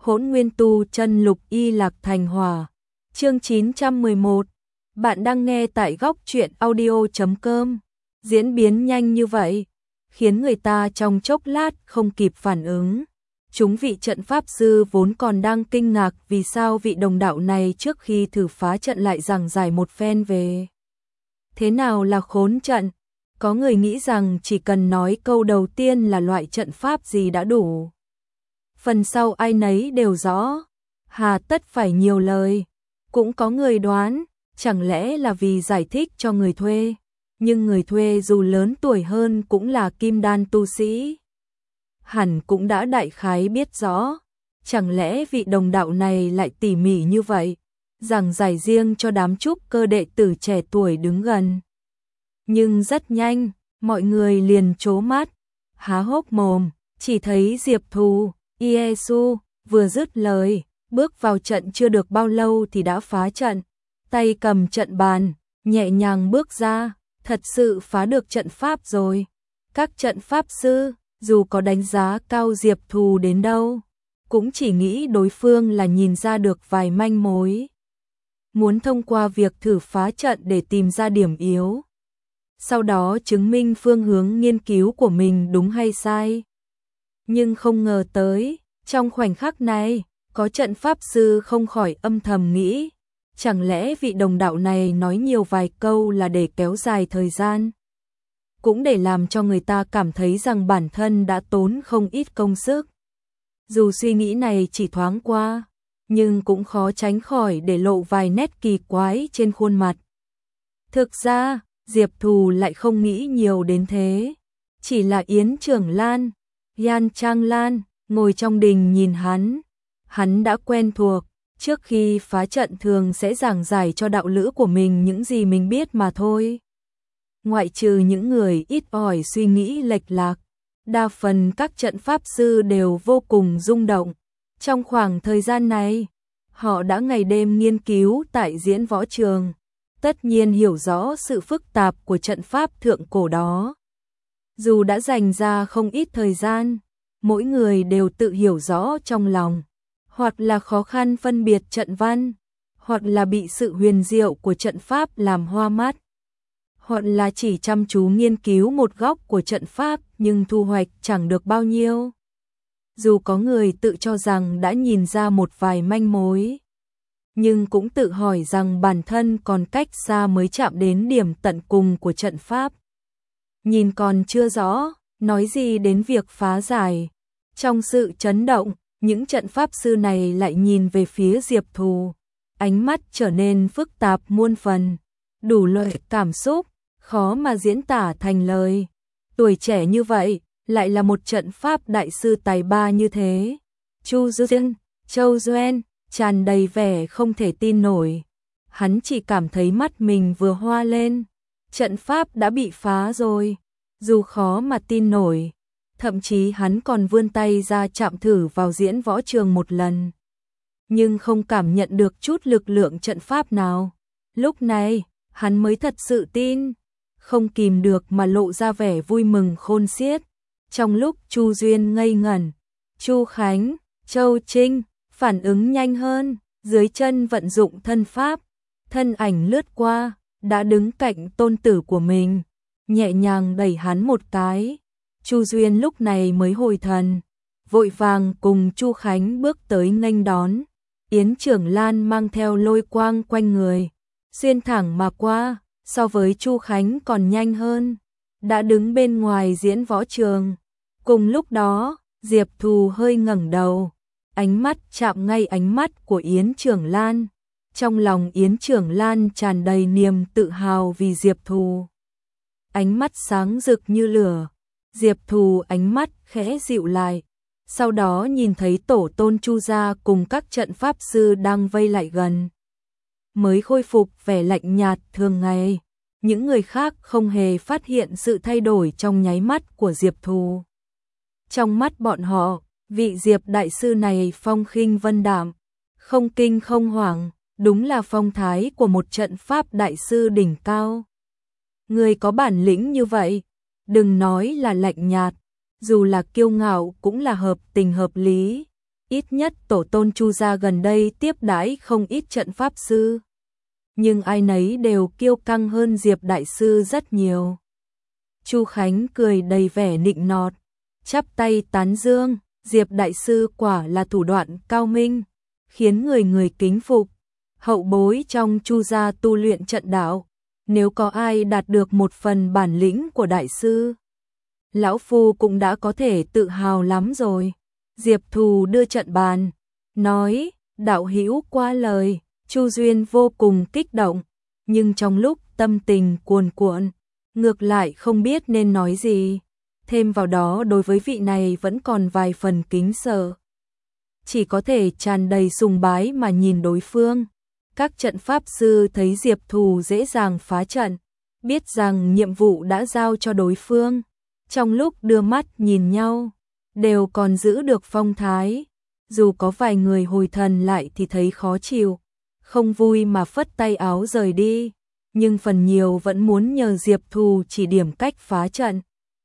Hỗn Nguyên Tu Chân Lục Y Lạc Thành Hỏa. Chương 911. Bạn đang nghe tại góc truyện audio.com. Diễn biến nhanh như vậy, khiến người ta trong chốc lát không kịp phản ứng. Chúng vị trận pháp sư vốn còn đang kinh ngạc vì sao vị đồng đạo này trước khi thử phá trận lại giảng giải một phen về thế nào là khốn trận. Có người nghĩ rằng chỉ cần nói câu đầu tiên là loại trận pháp gì đã đủ. Phần sau ai nấy đều rõ, hà tất phải nhiều lời. Cũng có người đoán, chẳng lẽ là vì giải thích cho người thuê. Nhưng người thuê dù lớn tuổi hơn cũng là kim đan tu sĩ, hẳn cũng đã đại khái biết rõ. Chẳng lẽ vị đồng đạo này lại tỉ mỉ như vậy, giảng giải riêng cho đám trúc cơ đệ tử trẻ tuổi đứng gần. Nhưng rất nhanh, mọi người liền trố mắt, há hốc mồm, chỉ thấy Diệp Thù, Iesu vừa dứt lời, bước vào trận chưa được bao lâu thì đã phá trận, tay cầm trận bàn, nhẹ nhàng bước ra, thật sự phá được trận pháp rồi. Các trận pháp sư, dù có đánh giá cao Diệp Thù đến đâu, cũng chỉ nghĩ đối phương là nhìn ra được vài manh mối, muốn thông qua việc thử phá trận để tìm ra điểm yếu, sau đó chứng minh phương hướng nghiên cứu của mình đúng hay sai. Nhưng không ngờ tới, trong khoảnh khắc này, có trận pháp sư không khỏi âm thầm nghĩ, chẳng lẽ vị đồng đạo này nói nhiều vài câu là để kéo dài thời gian, cũng để làm cho người ta cảm thấy rằng bản thân đã tốn không ít công sức. Dù suy nghĩ này chỉ thoáng qua, nhưng cũng khó tránh khỏi để lộ vài nét kỳ quái trên khuôn mặt. Thực ra, Diệp Thù lại không nghĩ nhiều đến thế, chỉ là Yến Trưởng Lan, Yan Trang Lan ngồi trong đình nhìn hắn đã quen thuộc, trước khi phá trận thường sẽ giảng giải cho đạo lữ của mình những gì mình biết mà thôi. Ngoại trừ những người ít ỏi suy nghĩ lệch lạc, đa phần các trận pháp sư đều vô cùng rung động. Trong khoảng thời gian này, họ đã ngày đêm nghiên cứu tại diễn võ trường, tất nhiên hiểu rõ sự phức tạp của trận pháp thượng cổ đó. Dù đã dành ra không ít thời gian, mỗi người đều tự hiểu rõ trong lòng, hoặc là khó khăn phân biệt trận văn, hoặc là bị sự huyền diệu của trận pháp làm hoa mắt, hoặc là chỉ chăm chú nghiên cứu một góc của trận pháp nhưng thu hoạch chẳng được bao nhiêu. Dù có người tự cho rằng đã nhìn ra một vài manh mối, nhưng cũng tự hỏi rằng bản thân còn cách xa mới chạm đến điểm tận cùng của trận pháp. Nhìn còn chưa rõ, nói gì đến việc phá giải. Trong sự chấn động, những trận pháp sư này lại nhìn về phía Diệp Thù, ánh mắt trở nên phức tạp muôn phần, đủ loại cảm xúc, khó mà diễn tả thành lời. Tuổi trẻ như vậy, lại là một trận pháp đại sư tài ba như thế. Chu Duyên, Châu Duyên, tràn đầy vẻ không thể tin nổi. Hắn chỉ cảm thấy mắt mình vừa hoa lên, trận pháp đã bị phá rồi. Dù khó mà tin nổi, thậm chí hắn còn vươn tay ra chạm thử vào diễn võ trường một lần, nhưng không cảm nhận được chút lực lượng trận pháp nào. Lúc này, hắn mới thật sự tin, không kìm được mà lộ ra vẻ vui mừng khôn xiết. Trong lúc Chu Duyên ngây ngẩn, Chu Khánh, Châu Trinh phản ứng nhanh hơn, dưới chân vận dụng thân pháp, thân ảnh lướt qua, đã đứng cạnh tôn tử của mình, nhẹ nhàng đẩy hắn một cái. Chu Duyên lúc này mới hồi thần, vội vàng cùng Chu Khánh bước tới nghênh đón. Yến Trưởng Lan mang theo lôi quang quanh người, xuyên thẳng mà qua, so với Chu Khánh còn nhanh hơn, đã đứng bên ngoài diễn võ trường. Cùng lúc đó, Diệp Thù hơi ngẩng đầu, ánh mắt chạm ngay ánh mắt của Yến Trưởng Lan. Trong lòng Yến Trưởng Lan tràn đầy niềm tự hào vì Diệp Thù, ánh mắt sáng rực như lửa. Diệp Thù ánh mắt khẽ dịu lại, sau đó nhìn thấy tổ tôn Chu gia cùng các trận pháp sư đang vây lại gần, mới khôi phục vẻ lạnh nhạt thường ngày. Những người khác không hề phát hiện sự thay đổi trong nháy mắt của Diệp Thù. Trong mắt bọn họ, vị Diệp đại sư này phong khinh vân đạm, không kinh không hoảng, đúng là phong thái của một trận pháp đại sư đỉnh cao. Người có bản lĩnh như vậy, đừng nói là lạnh nhạt, dù là kiêu ngạo cũng là hợp tình hợp lý. ít nhất tổ tôn Chu gia gần đây tiếp đãi không ít trận pháp sư. Nhưng ai nấy đều kiêu căng hơn Diệp đại sư rất nhiều. Chu Khánh cười đầy vẻ nịnh nọt, chắp tay tán dương, Diệp đại sư quả là thủ đoạn cao minh, khiến người người kính phục. Hậu bối trong Chu gia tu luyện trận đạo, nếu có ai đạt được một phần bản lĩnh của đại sư, lão phu cũng đã có thể tự hào lắm rồi. Diệp Thù đưa trận bàn, nói, đạo hữu qua lời. Chu Duyên vô cùng kích động, nhưng trong lúc tâm tình cuồn cuộn, ngược lại không biết nên nói gì. Thêm vào đó đối với vị này vẫn còn vài phần kính sợ. Chỉ có thể tràn đầy sùng bái mà nhìn đối phương. Các trận pháp sư thấy Diệp Thù dễ dàng phá trận, biết rằng nhiệm vụ đã giao cho đối phương. Trong lúc đưa mắt nhìn nhau, đều còn giữ được phong thái. Dù có vài người hồi thần lại thì thấy khó chịu, không vui mà phất tay áo rời đi, nhưng phần nhiều vẫn muốn nhờ Diệp Thù chỉ điểm cách phá trận.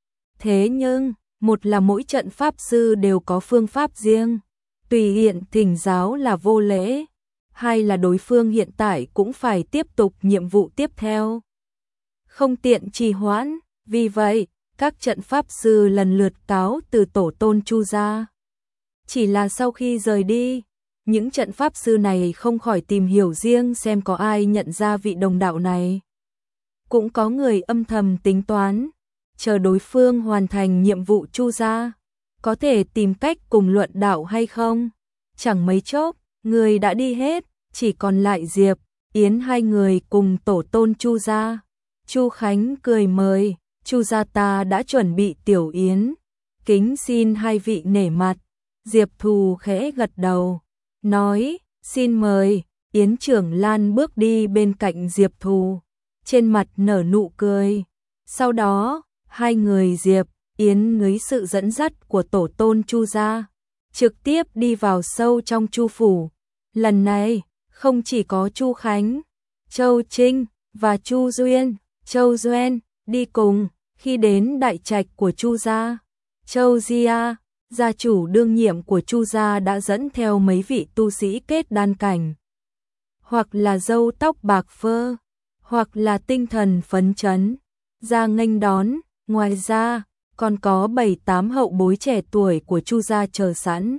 Thế nhưng, một là mỗi trận pháp sư đều có phương pháp riêng, tùy tiện thỉnh giáo là vô lễ, hai là đối phương hiện tại cũng phải tiếp tục nhiệm vụ tiếp theo. Không tiện trì hoãn, vì vậy, các trận pháp sư lần lượt cáo từ tổ tôn Chu gia. Chỉ là sau khi rời đi, những trận pháp sư này không khỏi tìm hiểu riêng xem có ai nhận ra vị đồng đạo này. Cũng có người âm thầm tính toán, chờ đối phương hoàn thành nhiệm vụ Chu gia, có thể tìm cách cùng luận đạo hay không. Chẳng mấy chốc, người đã đi hết, chỉ còn lại Diệp, Yến hai người cùng tổ tôn Chu gia. Chu Khánh cười mời, Chu gia ta đã chuẩn bị tiểu yến, kính xin hai vị nể mặt. Diệp Thù khẽ gật đầu, nói, xin mời. Yến Trưởng Lan bước đi bên cạnh Diệp Thù, trên mặt nở nụ cười. Sau đó, hai người Diệp, Yến dưới sự dẫn dắt của tổ tôn Chu gia, trực tiếp đi vào sâu trong Chu phủ. Lần này, không chỉ có Chu Khánh, Châu Trinh và Chu Duyên, Châu Duyên đi cùng. Khi đến đại trạch của Chu gia, Châu Gia, gia chủ đương nhiệm của Chu gia đã dẫn theo mấy vị tu sĩ kết đan cảnh, hoặc là râu tóc bạc phơ, hoặc là tinh thần phấn chấn, ra nghênh đón. Ngoài ra, còn có 7-8 hậu bối trẻ tuổi của Chu gia chờ sẵn.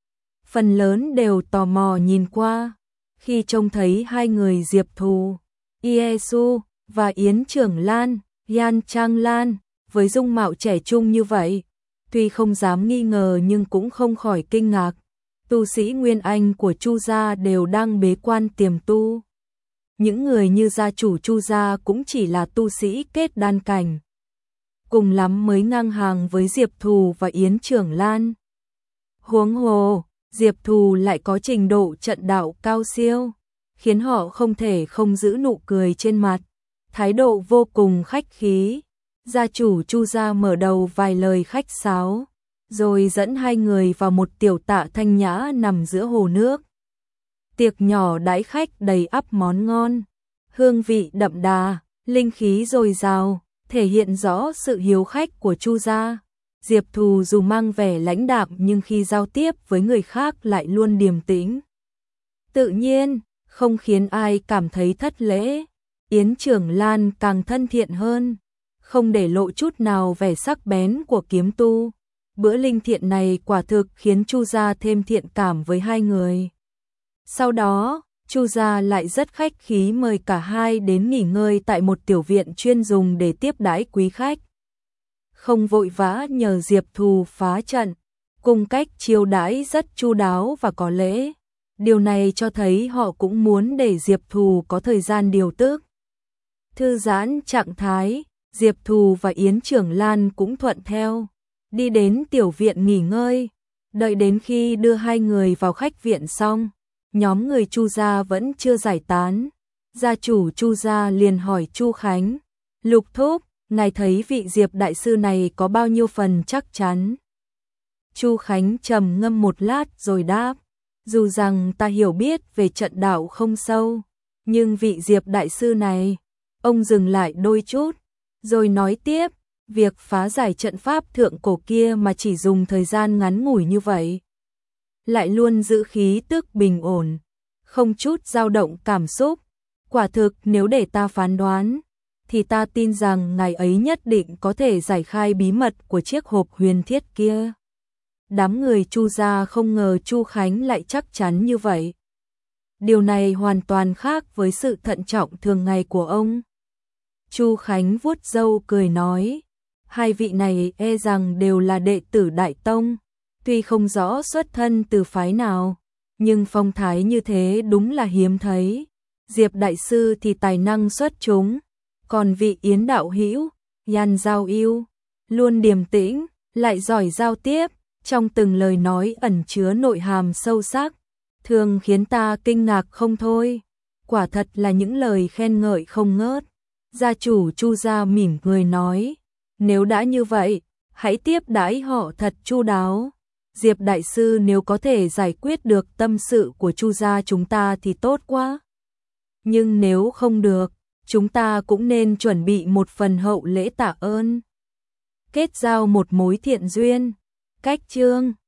Phần lớn đều tò mò nhìn qua, khi trông thấy hai người Diệp Thù, Iesu và Yến Trưởng Lan, Yan Trang Lan, với dung mạo trẻ trung như vậy, tuy không dám nghi ngờ nhưng cũng không khỏi kinh ngạc. Tu sĩ Nguyên Anh của Chu gia đều đang bế quan tiềm tu. Những người như gia chủ Chu gia cũng chỉ là tu sĩ kết đan cảnh, cùng lắm mới ngang hàng với Diệp Thù và Yến Trưởng Lan. Huống hồ, Diệp Thù lại có trình độ trận đạo cao siêu, khiến họ không thể không giữ nụ cười trên mặt, thái độ vô cùng khách khí. Gia chủ Chu gia mở đầu vài lời khách sáo, rồi dẫn hai người vào một tiểu tạ thanh nhã nằm giữa hồ nước. Tiệc nhỏ đãi khách đầy ắp món ngon, hương vị đậm đà, linh khí dồi dào, thể hiện rõ sự hiếu khách của Chu gia. Diệp Thù dù mang vẻ lãnh đạm nhưng khi giao tiếp với người khác lại luôn điềm tĩnh, tự nhiên, không khiến ai cảm thấy thất lễ. Yến Trưởng Lan càng thân thiện hơn, không để lộ chút nào vẻ sắc bén của kiếm tu. Bữa linh thiện này quả thực khiến Chu gia thêm thiện cảm với hai người. Sau đó, Chu gia lại rất khách khí mời cả hai đến nghỉ ngơi tại một tiểu viện chuyên dùng để tiếp đãi quý khách. Không vội vã nhờ Diệp Thù phá trận, cung cách chiêu đãi rất chu đáo và có lễ. Điều này cho thấy họ cũng muốn để Diệp Thù có thời gian điều tức, thư giãn trạng thái. Diệp Thù và Yến Trưởng Lan cũng thuận theo, đi đến tiểu viện nghỉ ngơi. Đợi đến khi đưa hai người vào khách viện xong, nhóm người Chu gia vẫn chưa giải tán. Gia chủ Chu gia liền hỏi Chu Khánh, Lục thúc, ngài thấy vị Diệp đại sư này có bao nhiêu phần chắc chắn? Chu Khánh trầm ngâm một lát rồi đáp, dù rằng ta hiểu biết về trận đạo không sâu, nhưng vị Diệp đại sư này, ông dừng lại đôi chút, rồi nói tiếp, việc phá giải trận pháp thượng cổ kia mà chỉ dùng thời gian ngắn ngủi như vậy, lại luôn giữ khí tức bình ổn, không chút dao động cảm xúc. Quả thực nếu để ta phán đoán, thì ta tin rằng ngài ấy nhất định có thể giải khai bí mật của chiếc hộp huyền thiết kia. Đám người Chu gia không ngờ Chu Khánh lại chắc chắn như vậy. Điều này hoàn toàn khác với sự thận trọng thường ngày của ông. Chu Khánh vuốt râu cười nói, hai vị này e rằng đều là đệ tử Đại Tông, tuy không rõ xuất thân từ phái nào, nhưng phong thái như thế đúng là hiếm thấy. Diệp đại sư thì tài năng xuất chúng, còn vị Yến đạo hữu, Yan Giao Yêu, luôn điềm tĩnh, lại giỏi giao tiếp, trong từng lời nói ẩn chứa nội hàm sâu sắc, thường khiến ta kinh ngạc không thôi. Quả thật là những lời khen ngợi không ngớt. Gia chủ Chu gia mỉm cười nói, nếu đã như vậy, hãy tiếp đãi họ thật chu đáo. Diệp đại sư nếu có thể giải quyết được tâm sự của Chu gia chúng ta thì tốt quá. Nhưng nếu không được, chúng ta cũng nên chuẩn bị một phần hậu lễ tạ ơn, kết giao một mối thiện duyên. Cách chương